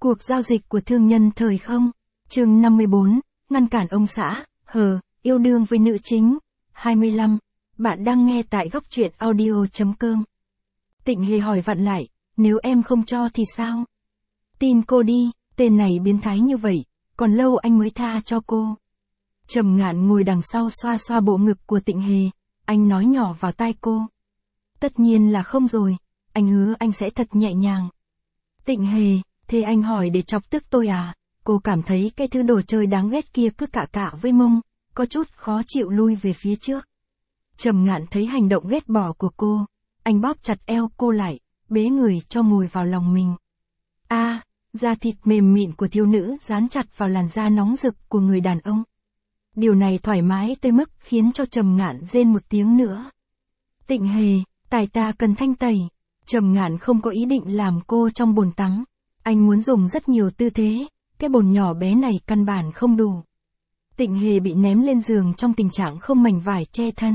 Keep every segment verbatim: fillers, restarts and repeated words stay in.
Cuộc giao dịch của thương nhân thời không. Chương năm mươi bốn, ngăn cản ông xã, hờ, yêu đương với nữ chính. hai mươi lăm. Bạn đang nghe tại góc truyện audio chấm com. Tịnh Hề hỏi vặn lại, nếu em không cho thì sao? Tin cô đi, tên này biến thái như vậy, còn lâu anh mới tha cho cô. Trầm Ngạn ngồi đằng sau xoa xoa bộ ngực của Tịnh Hề, anh nói nhỏ vào tai cô. Tất nhiên là không rồi, anh hứa anh sẽ thật nhẹ nhàng. Tịnh Hề, thế anh hỏi để chọc tức tôi à? Cô cảm thấy cái thứ đồ chơi đáng ghét kia cứ cạ cạ với mông, có chút khó chịu lui về phía trước. Trầm Ngạn thấy hành động ghét bỏ của cô, anh bóp chặt eo cô lại, bế người cho ngồi vào lòng mình. A, à, da thịt mềm mịn của thiếu nữ dán chặt vào làn da nóng rực của người đàn ông. Điều này thoải mái tới mức khiến cho Trầm Ngạn rên một tiếng nữa. Tịnh Hề, tài ta cần thanh tẩy. Trầm Ngạn không có ý định làm cô trong bồn tắm. Anh muốn dùng rất nhiều tư thế, cái bồn nhỏ bé này căn bản không đủ. Tịnh Hề bị ném lên giường trong tình trạng không mảnh vải che thân.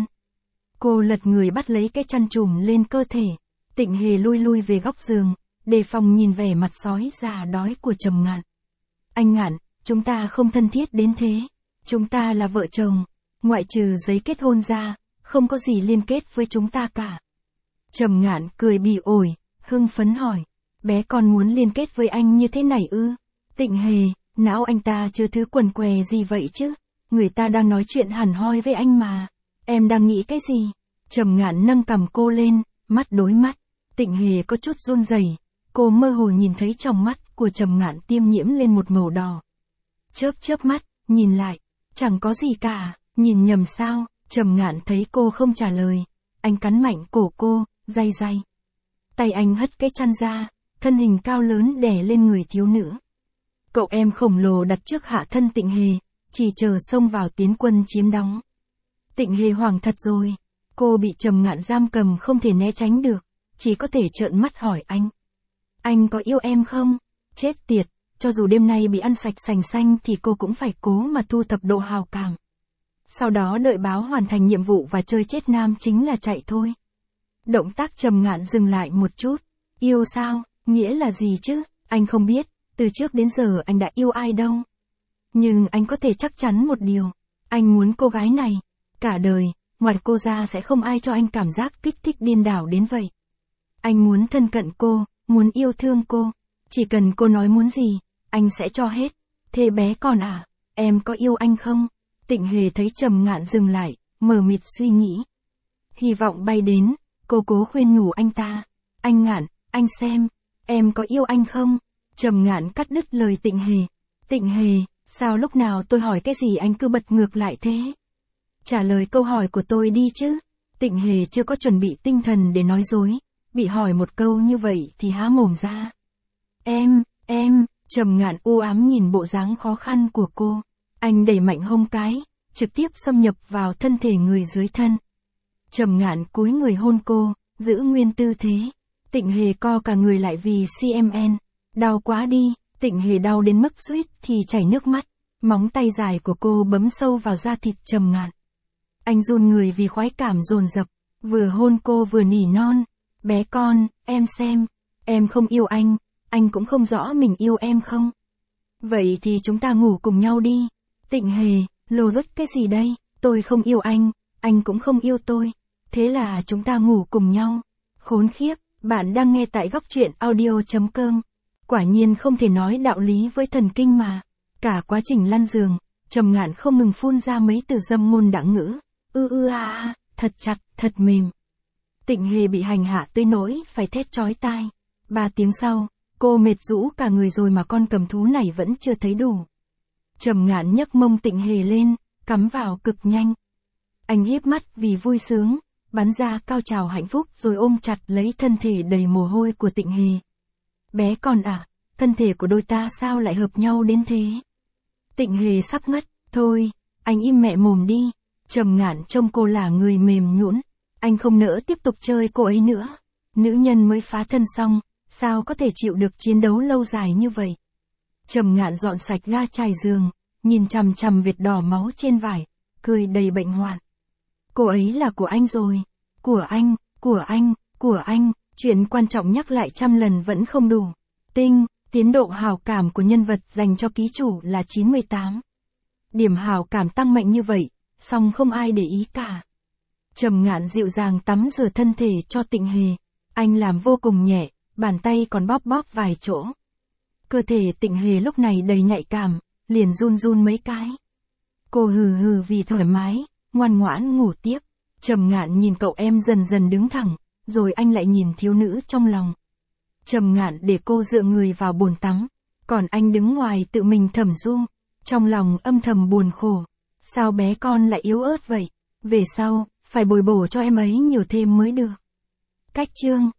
Cô lật người bắt lấy cái chăn trùm lên cơ thể. Tịnh Hề lui lui về góc giường, đề phòng nhìn vẻ mặt sói già đói của Trầm Ngạn. Anh Ngạn, chúng ta không thân thiết đến thế. Chúng ta là vợ chồng, ngoại trừ giấy kết hôn ra, không có gì liên kết với chúng ta cả. Trầm Ngạn cười bỉ ổi, hưng phấn hỏi, bé con muốn liên kết với anh như thế này ư? Tịnh Hề, não anh ta chưa thứ quần què gì vậy chứ? Người ta đang nói chuyện hẳn hoi với anh mà. Em đang nghĩ cái gì? Trầm Ngạn nâng cằm cô lên, mắt đối mắt. Tịnh Hề có chút run rẩy, cô mơ hồ nhìn thấy trong mắt của Trầm Ngạn tiêm nhiễm lên một màu đỏ. Chớp chớp mắt, nhìn lại, chẳng có gì cả, nhìn nhầm sao? Trầm Ngạn thấy cô không trả lời, anh cắn mạnh cổ cô, day day. Tay anh hất cái chăn ra, thân hình cao lớn đè lên người thiếu nữ. Cậu em khổng lồ đặt trước hạ thân Tịnh Hề, chỉ chờ xông vào tiến quân chiếm đóng. Tịnh Hề hoảng thật rồi, cô bị Trầm Ngạn giam cầm không thể né tránh được, chỉ có thể trợn mắt hỏi anh. Anh có yêu em không? Chết tiệt, cho dù đêm nay bị ăn sạch sành xanh thì cô cũng phải cố mà thu thập độ hào cảm. Sau đó đợi báo hoàn thành nhiệm vụ và chơi chết nam chính là chạy thôi. Động tác Trầm Ngạn dừng lại một chút. Yêu sao? Nghĩa là gì chứ? Anh không biết, từ trước đến giờ anh đã yêu ai đâu. Nhưng anh có thể chắc chắn một điều. Anh muốn cô gái này, cả đời, ngoài cô ra sẽ không ai cho anh cảm giác kích thích điên đảo đến vậy. Anh muốn thân cận cô, muốn yêu thương cô. Chỉ cần cô nói muốn gì, anh sẽ cho hết. Thế bé con à, em có yêu anh không? Tịnh Hề thấy Trầm Ngạn dừng lại, mờ mịt suy nghĩ. Hy vọng bay đến, cô cố khuyên nhủ anh ta. Anh Ngạn, anh xem, em có yêu anh không? Trầm Ngạn cắt đứt lời Tịnh Hề. Tịnh Hề, sao lúc nào tôi hỏi cái gì anh cứ bật ngược lại thế? Trả lời câu hỏi của tôi đi chứ. Tịnh Hề chưa có chuẩn bị tinh thần để nói dối, bị hỏi một câu như vậy thì há mồm ra. Em, em, Trầm Ngạn u ám nhìn bộ dáng khó khăn của cô. Anh đẩy mạnh hông cái, trực tiếp xâm nhập vào thân thể người dưới thân. Trầm Ngạn cúi người hôn cô, giữ nguyên tư thế. Tịnh Hề co cả người lại vì xê em en. Đau quá đi, Tịnh Hề đau đến mức suýt thì chảy nước mắt. Móng tay dài của cô bấm sâu vào da thịt Trầm Ngạn. Anh run người vì khoái cảm dồn dập, vừa hôn cô vừa nỉ non. Bé con, em xem, em không yêu anh, anh cũng không rõ mình yêu em không? Vậy thì chúng ta ngủ cùng nhau đi. Tịnh Hề, lồ lứt cái gì đây? Tôi không yêu anh, anh cũng không yêu tôi. Thế là chúng ta ngủ cùng nhau. Khốn khiếp, bạn đang nghe tại góc truyện audio chấm com. Quả nhiên không thể nói đạo lý với thần kinh mà. Cả quá trình lăn giường, Trầm Ngạn không ngừng phun ra mấy từ dâm ngôn đãng ngữ. Ư ư a a, thật chặt, thật mềm. Tịnh Hề bị hành hạ tới nỗi phải thét chói tai. Ba tiếng sau, cô mệt rũ cả người rồi mà con cầm thú này vẫn chưa thấy đủ. Trầm Ngạn nhấc mông Tịnh Hề lên, cắm vào cực nhanh. Anh híp mắt vì vui sướng, bắn ra cao trào hạnh phúc rồi ôm chặt lấy thân thể đầy mồ hôi của Tịnh Hề. Bé con à, thân thể của đôi ta sao lại hợp nhau đến thế? Tịnh Hề sắp ngất, thôi, anh im mẹ mồm đi. Trầm Ngạn trông cô là người mềm nhũn, anh không nỡ tiếp tục chơi cô ấy nữa. Nữ nhân mới phá thân xong, sao có thể chịu được chiến đấu lâu dài như vậy? Trầm Ngạn dọn sạch ga trải giường, nhìn chằm chằm vệt đỏ máu trên vải, cười đầy bệnh hoạn. Cô ấy là của anh rồi, của anh, của anh, của anh, chuyện quan trọng nhắc lại trăm lần vẫn không đủ. Tinh, Tiến độ hào cảm của nhân vật dành cho ký chủ là chín mươi tám. Điểm hào cảm tăng mạnh như vậy, song không ai để ý cả. Trầm Ngạn dịu dàng tắm rửa thân thể cho Tịnh Hề. Anh làm vô cùng nhẹ, bàn tay còn bóp bóp vài chỗ. Cơ thể Tịnh Hề lúc này đầy nhạy cảm, liền run run mấy cái. Cô hừ hừ vì thoải mái, ngoan ngoãn ngủ tiếp. Trầm Ngạn nhìn cậu em dần dần đứng thẳng, rồi anh lại nhìn thiếu nữ trong lòng. Trầm Ngạn để cô dựa người vào bồn tắm, còn anh đứng ngoài tự mình thầm ru, trong lòng âm thầm buồn khổ. Sao bé con lại yếu ớt vậy? Về sau, phải bồi bổ cho em ấy nhiều thêm mới được. Cách chương